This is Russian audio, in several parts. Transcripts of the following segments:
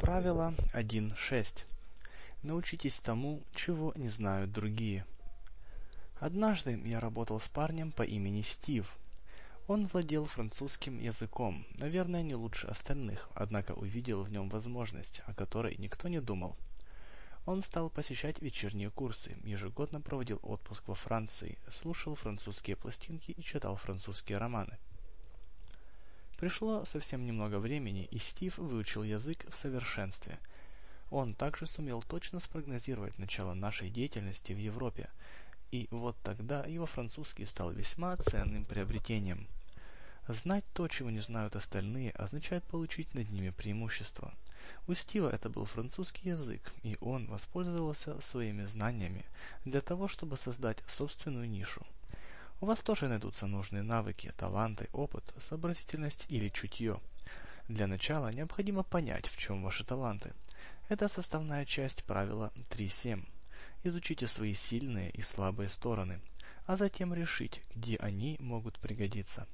Правило 1.6. Научитесь тому, чего не знают другие. Однажды я работал с парнем по имени Стив. Он владел французским языком, наверное, не лучше остальных, однако увидел в нем возможность, о которой никто не думал. Он стал посещать вечерние курсы, ежегодно проводил отпуск во Франции, слушал французские пластинки и читал французские романы. Пришло совсем немного времени, и Стив выучил язык в совершенстве. Он также сумел точно спрогнозировать начало нашей деятельности в Европе, и вот тогда его французский стал весьма ценным приобретением. Знать то, чего не знают остальные, означает получить над ними преимущество. У Стива это был французский язык, и он воспользовался своими знаниями для того, чтобы создать собственную нишу. У вас тоже найдутся нужные навыки, таланты, опыт, сообразительность или чутье. Для начала необходимо понять, в чем ваши таланты. Это составная часть правила 3.7. Изучите свои сильные и слабые стороны, а затем решить, где они могут пригодиться.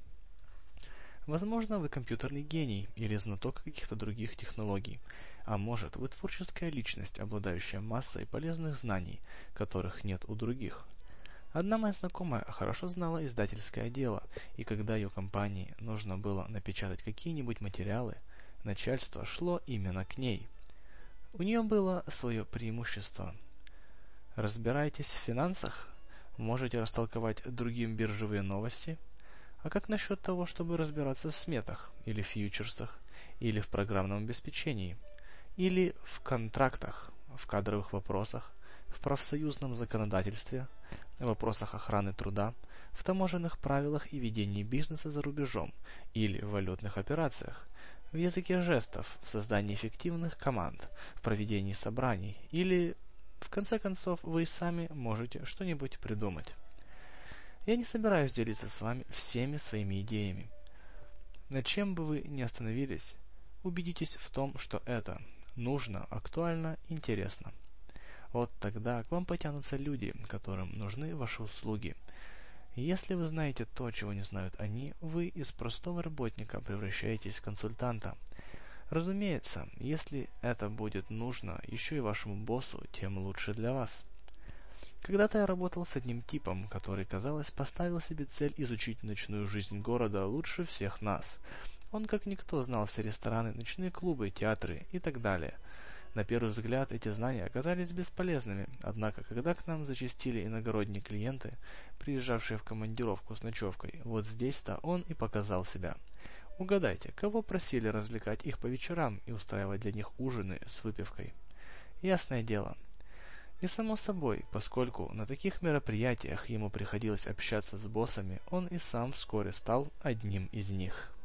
Возможно, вы компьютерный гений или знаток каких-то других технологий, а может, вы творческая личность, обладающая массой полезных знаний, которых нет у других. Одна моя знакомая хорошо знала издательское дело, и когда ее компании нужно было напечатать какие-нибудь материалы, начальство шло именно к ней. У нее было свое преимущество. Разбираетесь в финансах? Можете растолковать другим биржевые новости? А как насчет того, чтобы разбираться в сметах, или фьючерсах, или в программном обеспечении, или в контрактах, в кадровых вопросах, в профсоюзном законодательстве, в вопросах охраны труда, в таможенных правилах и ведении бизнеса за рубежом, или в валютных операциях, в языке жестов, в создании эффективных команд, в проведении собраний, или, в конце концов, вы сами можете что-нибудь придумать. Я не собираюсь делиться с вами всеми своими идеями. Над чем бы вы ни остановились, убедитесь в том, что это нужно, актуально, интересно. Вот тогда к вам потянутся люди, которым нужны ваши услуги. И если вы знаете то, чего не знают они, вы из простого работника превращаетесь в консультанта. Разумеется, если это будет нужно еще и вашему боссу, тем лучше для вас. Когда-то я работал с одним типом, который, казалось, поставил себе цель изучить ночную жизнь города лучше всех нас. Он как никто знал все рестораны, ночные клубы, театры и так далее. На первый взгляд эти знания оказались бесполезными, однако когда к нам зачастили иногородние клиенты, приезжавшие в командировку с ночевкой, вот здесь-то он и показал себя. Угадайте, кого просили развлекать их по вечерам и устраивать для них ужины с выпивкой? Ясное дело. И само собой, поскольку на таких мероприятиях ему приходилось общаться с боссами, он и сам вскоре стал одним из них.